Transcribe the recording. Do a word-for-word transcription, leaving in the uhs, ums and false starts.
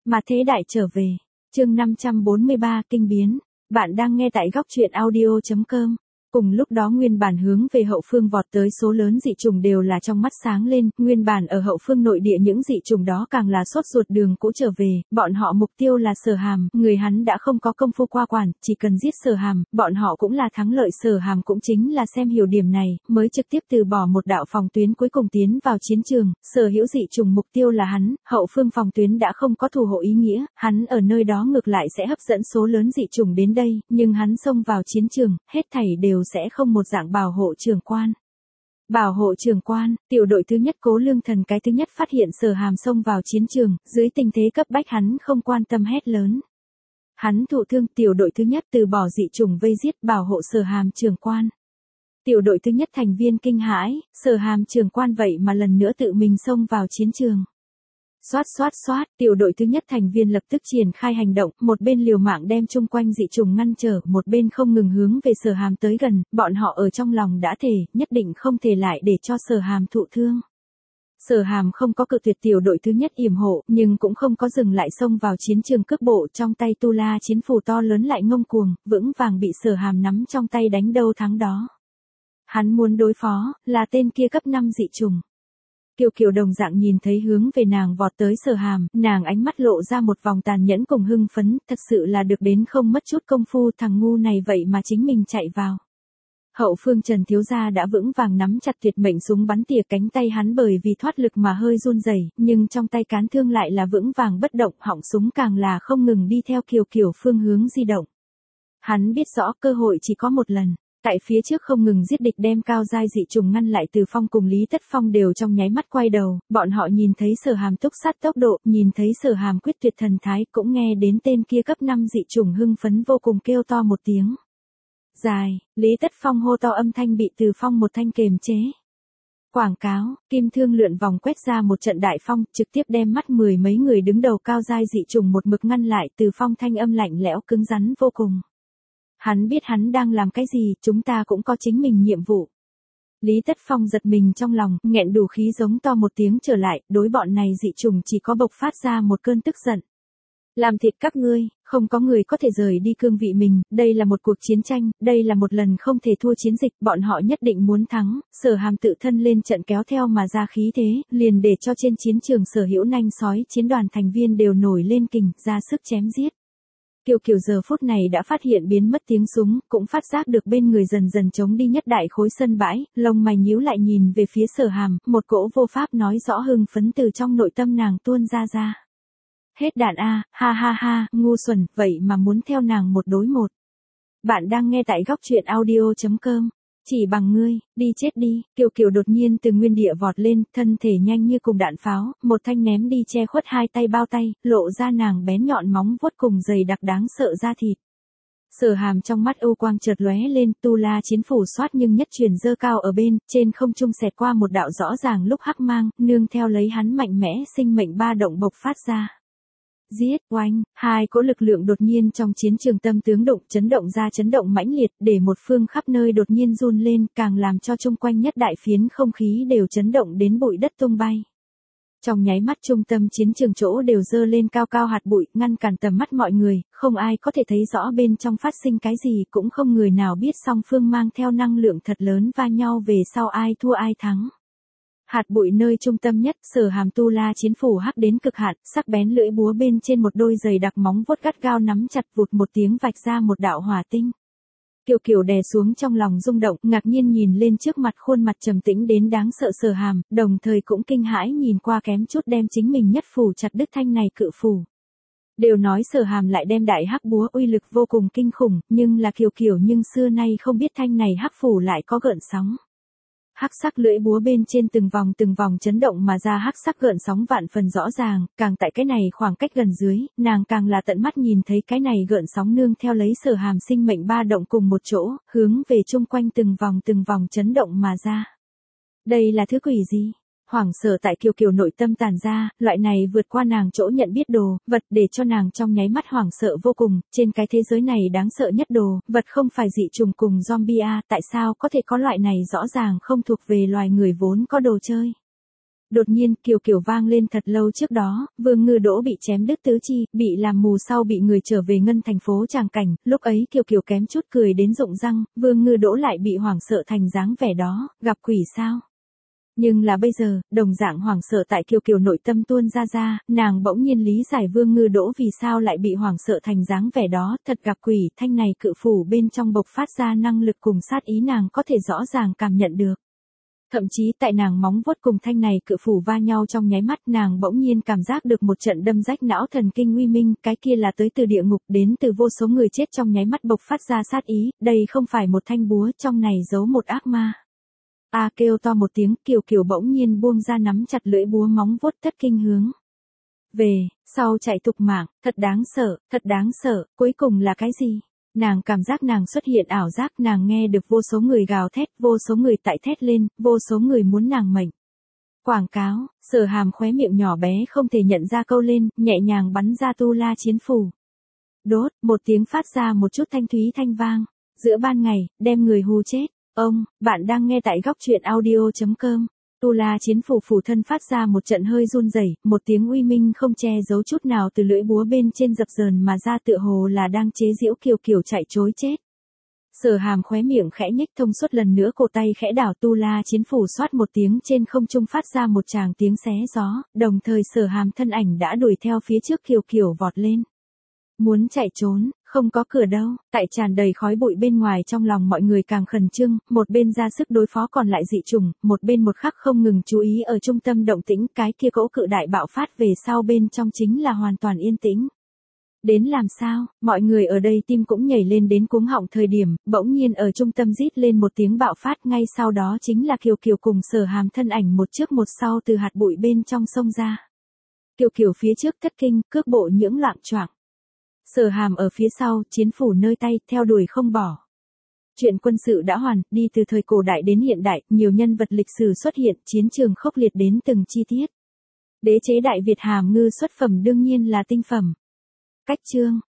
Mà thế đại trở về. Chương năm trăm bốn mươi ba kinh biến. Bạn đang nghe tại góc truyện audio chấm com. Cùng lúc đó nguyên bản hướng về hậu phương vọt tới số lớn dị trùng đều là trong mắt sáng lên, nguyên bản ở hậu phương nội địa những dị trùng đó càng là sốt ruột đường cũ trở về, bọn họ mục tiêu là Sở Hàm, người hắn đã không có công phu qua quản, chỉ cần giết Sở Hàm, bọn họ cũng là thắng lợi. Sở Hàm cũng chính là xem hiểu điểm này, mới trực tiếp từ bỏ một đạo phòng tuyến cuối cùng tiến vào chiến trường, sở hữu dị trùng mục tiêu là hắn, hậu phương phòng tuyến đã không có thủ hộ ý nghĩa, hắn ở nơi đó ngược lại sẽ hấp dẫn số lớn dị trùng đến đây, nhưng hắn xông vào chiến trường, hết thảy đều sẽ không một dạng bảo hộ trường quan. Bảo hộ trường quan, tiểu đội thứ nhất Cố Lương Thần cái thứ nhất phát hiện Sở Hàm xông vào chiến trường, dưới tình thế cấp bách hắn không quan tâm hét lớn. Hắn thụ thương, tiểu đội thứ nhất từ bỏ dị trùng vây giết bảo hộ Sở Hàm trường quan. Tiểu đội thứ nhất thành viên kinh hãi, Sở Hàm trường quan vậy mà lần nữa tự mình xông vào chiến trường. Xoát xoát xoát, tiểu đội thứ nhất thành viên lập tức triển khai hành động, một bên liều mạng đem chung quanh dị trùng ngăn trở, một bên không ngừng hướng về Sở Hàm tới gần, bọn họ ở trong lòng đã thề, nhất định không thể lại để cho Sở Hàm thụ thương. Sở Hàm không có cự tuyệt tiểu đội thứ nhất yểm hộ, nhưng cũng không có dừng lại xông vào chiến trường cước bộ, trong tay tu la chiến phù to lớn lại ngông cuồng, vững vàng bị Sở Hàm nắm trong tay đánh đâu thắng đó. Hắn muốn đối phó, là tên kia cấp năm dị trùng. Kiều Kiều đồng dạng nhìn thấy hướng về nàng vọt tới Sở Hàm, nàng ánh mắt lộ ra một vòng tàn nhẫn cùng hưng phấn, thật sự là được đến không mất chút công phu, thằng ngu này vậy mà chính mình chạy vào. Hậu phương Trần thiếu gia đã vững vàng nắm chặt tuyệt mệnh súng bắn tỉa, cánh tay hắn bởi vì thoát lực mà hơi run rẩy, nhưng trong tay cán thương lại là vững vàng bất động, họng súng càng là không ngừng đi theo Kiều Kiều phương hướng di động. Hắn biết rõ cơ hội chỉ có một lần. Tại phía trước không ngừng giết địch đem cao giai dị trùng ngăn lại, Từ Phong cùng Lý Tất Phong đều trong nháy mắt quay đầu, bọn họ nhìn thấy Sở Hàm túc sát tốc độ, nhìn thấy Sở Hàm quyết tuyệt thần thái, cũng nghe đến tên kia cấp năm dị trùng hưng phấn vô cùng kêu to một tiếng. Dài, Lý Tất Phong hô to, âm thanh bị Từ Phong một thanh kềm chế. Quảng cáo, kim thương lượn vòng quét ra một trận đại phong, trực tiếp đem mắt mười mấy người đứng đầu cao giai dị trùng một mực ngăn lại, Từ Phong thanh âm lạnh lẽo cứng rắn vô cùng. Hắn biết hắn đang làm cái gì, chúng ta cũng có chính mình nhiệm vụ. Lý Tất Phong giật mình trong lòng, nghẹn đủ khí giống to một tiếng trở lại, đối bọn này dị trùng chỉ có bộc phát ra một cơn tức giận. Làm thịt các ngươi, không có người có thể rời đi cương vị mình, đây là một cuộc chiến tranh, đây là một lần không thể thua chiến dịch, bọn họ nhất định muốn thắng. Sở Hàm tự thân lên trận kéo theo mà ra khí thế, liền để cho trên chiến trường sở hữu nanh sói chiến đoàn thành viên đều nổi lên kình, ra sức chém giết. Kiều Kiều giờ phút này đã phát hiện biến mất tiếng súng, cũng phát giác được bên người dần dần chống đi nhất đại khối sân bãi, lông mày nhíu lại nhìn về phía Sở Hàm, một cỗ vô pháp nói rõ hưng phấn từ trong nội tâm nàng tuôn ra ra. Hết đạn a, ha ha ha, ngu xuẩn, vậy mà muốn theo nàng một đối một. Bạn đang nghe tại góc truyện audio chấm com. Chỉ bằng ngươi, đi chết đi. Kiều Kiều đột nhiên từ nguyên địa vọt lên, thân thể nhanh như cùng đạn pháo, một thanh ném đi che khuất hai tay bao tay, lộ ra nàng bén nhọn móng vuốt cùng dày đặc đáng sợ da thịt. Sở Hàm trong mắt ưu quang chợt lóe lên, tu la chiến phủ xoát nhưng nhất truyền dơ cao ở bên, trên không trung xẹt qua một đạo rõ ràng lúc hắc mang, nương theo lấy hắn mạnh mẽ sinh mệnh ba động bộc phát ra. Giết, oanh, hai cỗ lực lượng đột nhiên trong chiến trường tâm tướng động, chấn động ra chấn động mãnh liệt, để một phương khắp nơi đột nhiên run lên, càng làm cho chung quanh nhất đại phiến không khí đều chấn động đến bụi đất tung bay. Trong nháy mắt trung tâm chiến trường chỗ đều dơ lên cao cao hạt bụi, ngăn cản tầm mắt mọi người, không ai có thể thấy rõ bên trong phát sinh cái gì, cũng không người nào biết song phương mang theo năng lượng thật lớn va nhau về sau ai thua ai thắng. Hạt bụi nơi trung tâm nhất, Sở Hàm tu la chiến phủ hắc đến cực hạn, sắc bén lưỡi búa bên trên một đôi giày đặc móng vuốt gắt gao nắm chặt, vụt một tiếng vạch ra một đạo hỏa tinh. Kiều Kiều đè xuống trong lòng rung động, ngạc nhiên nhìn lên trước mặt khuôn mặt trầm tĩnh đến đáng sợ Sở Hàm, đồng thời cũng kinh hãi nhìn qua kém chút đem chính mình nhất phủ chặt đứt thanh này cự phủ. Đều nói Sở Hàm lại đem đại hắc búa uy lực vô cùng kinh khủng, nhưng là Kiều Kiều nhưng xưa nay không biết thanh này hắc phủ lại có gợn sóng. Hắc sắc lưỡi búa bên trên từng vòng từng vòng chấn động mà ra hắc sắc gợn sóng vạn phần rõ ràng, càng tại cái này khoảng cách gần dưới, nàng càng là tận mắt nhìn thấy cái này gợn sóng nương theo lấy Sở Hàm sinh mệnh ba động cùng một chỗ, hướng về chung quanh từng vòng từng vòng chấn động mà ra. Đây là thứ quỷ gì? Hoảng sợ tại Kiều Kiều nội tâm tàn ra, loại này vượt qua nàng chỗ nhận biết đồ, vật để cho nàng trong nháy mắt hoảng sợ vô cùng, trên cái thế giới này đáng sợ nhất đồ, vật không phải dị trùng cùng zombie a, tại sao có thể có loại này rõ ràng không thuộc về loài người vốn có đồ chơi. Đột nhiên, Kiều Kiều vang lên thật lâu trước đó, Vương Ngư Đỗ bị chém đứt tứ chi, bị làm mù sau bị người trở về ngân thành phố tràng cảnh, lúc ấy Kiều Kiều kém chút cười đến rụng răng, Vương Ngư Đỗ lại bị hoảng sợ thành dáng vẻ đó, gặp quỷ sao? Nhưng là bây giờ, đồng dạng hoảng sợ tại Kiều Kiều nội tâm tuôn ra ra, nàng bỗng nhiên lý giải Vương Ngư Đỗ vì sao lại bị hoảng sợ thành dáng vẻ đó, thật gặp quỷ, thanh này cự phủ bên trong bộc phát ra năng lực cùng sát ý nàng có thể rõ ràng cảm nhận được. Thậm chí tại nàng móng vuốt cùng thanh này cự phủ va nhau trong nháy mắt nàng bỗng nhiên cảm giác được một trận đâm rách não thần kinh uy minh, cái kia là tới từ địa ngục đến từ vô số người chết trong nháy mắt bộc phát ra sát ý, đây không phải một thanh búa, trong này giấu một ác ma. A à, kêu to một tiếng, Kiều Kiều bỗng nhiên buông ra nắm chặt lưỡi búa móng vuốt thất kinh hướng về, sau chạy tục mạng, thật đáng sợ, thật đáng sợ, cuối cùng là cái gì? Nàng cảm giác nàng xuất hiện ảo giác, nàng nghe được vô số người gào thét, vô số người tại thét lên, vô số người muốn nàng mệnh. Quảng cáo, Sở Hàm khóe miệng nhỏ bé không thể nhận ra câu lên, nhẹ nhàng bắn ra tu la chiến phủ. Đốt, một tiếng phát ra một chút thanh thúy thanh vang, giữa ban ngày, đem người hù chết. Ông, bạn đang nghe tại góc truyện audio chấm com. Tu la chiến phủ phủ thân phát ra một trận hơi run rẩy, một tiếng uy minh không che giấu chút nào từ lưỡi búa bên trên dập dờn mà ra tựa hồ là đang chế giễu Kiều Kiều chạy trối chết. Sở Hàm khóe miệng khẽ nhếch thông suốt lần nữa cổ tay khẽ đảo tu la chiến phủ xoát một tiếng trên không trung phát ra một tràng tiếng xé gió, đồng thời Sở Hàm thân ảnh đã đuổi theo phía trước Kiều Kiều vọt lên. Muốn chạy trốn, không có cửa đâu, tại tràn đầy khói bụi bên ngoài trong lòng mọi người càng khẩn trương, một bên ra sức đối phó còn lại dị trùng, một bên một khắc không ngừng chú ý ở trung tâm động tĩnh, cái kia cỗ cự đại bạo phát về sau bên trong chính là hoàn toàn yên tĩnh. Đến làm sao, mọi người ở đây tim cũng nhảy lên đến cuống họng thời điểm, bỗng nhiên ở trung tâm rít lên một tiếng bạo phát, ngay sau đó chính là Kiều Kiều cùng Sở Hàm thân ảnh một trước một sau từ hạt bụi bên trong sông ra. Kiều Kiều phía trước thất kinh, cước bộ nhưỡng loạn choạng. Sở Hàm ở phía sau, chiến phủ nơi tay, theo đuổi không bỏ. Chuyện quân sự đã hoàn, đi từ thời cổ đại đến hiện đại, nhiều nhân vật lịch sử xuất hiện, chiến trường khốc liệt đến từng chi tiết. Đế chế Đại Việt Hàm Ngư xuất phẩm đương nhiên là tinh phẩm. Cách chương